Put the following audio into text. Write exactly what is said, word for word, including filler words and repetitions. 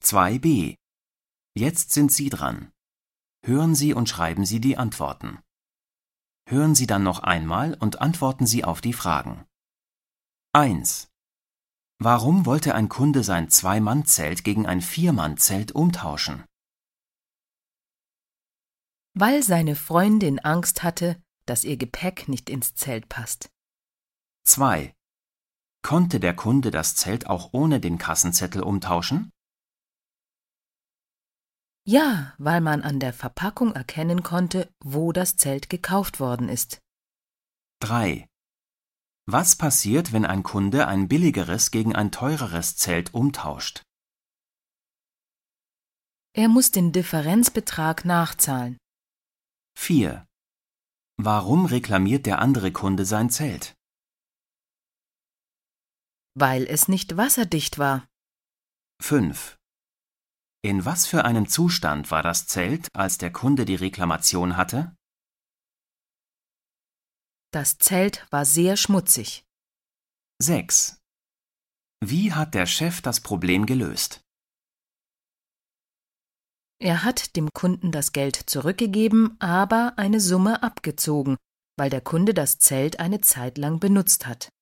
zwei b. Jetzt sind Sie dran. Hören Sie und schreiben Sie die Antworten. Hören Sie dann noch einmal und antworten Sie auf die Fragen. eins. Warum wollte ein Kunde sein Zwei-Mann-Zelt gegen ein Vier-Mann-Zelt umtauschen? Weil seine Freundin Angst hatte, dass ihr Gepäck nicht ins Zelt passt. zwei. Konnte der Kunde das Zelt auch ohne den Kassenzettel umtauschen? Ja, weil man an der Verpackung erkennen konnte, wo das Zelt gekauft worden ist. drei. Was passiert, wenn ein Kunde ein billigeres gegen ein teureres Zelt umtauscht? Er muss den Differenzbetrag nachzahlen. vier. Warum reklamiert der andere Kunde sein Zelt? Weil es nicht wasserdicht war. fünf. In was für einem Zustand war das Zelt, als der Kunde die Reklamation hatte? Das Zelt war sehr schmutzig. sechs. Wie hat der Chef das Problem gelöst? Er hat dem Kunden das Geld zurückgegeben, aber eine Summe abgezogen, weil der Kunde das Zelt eine Zeit lang benutzt hat.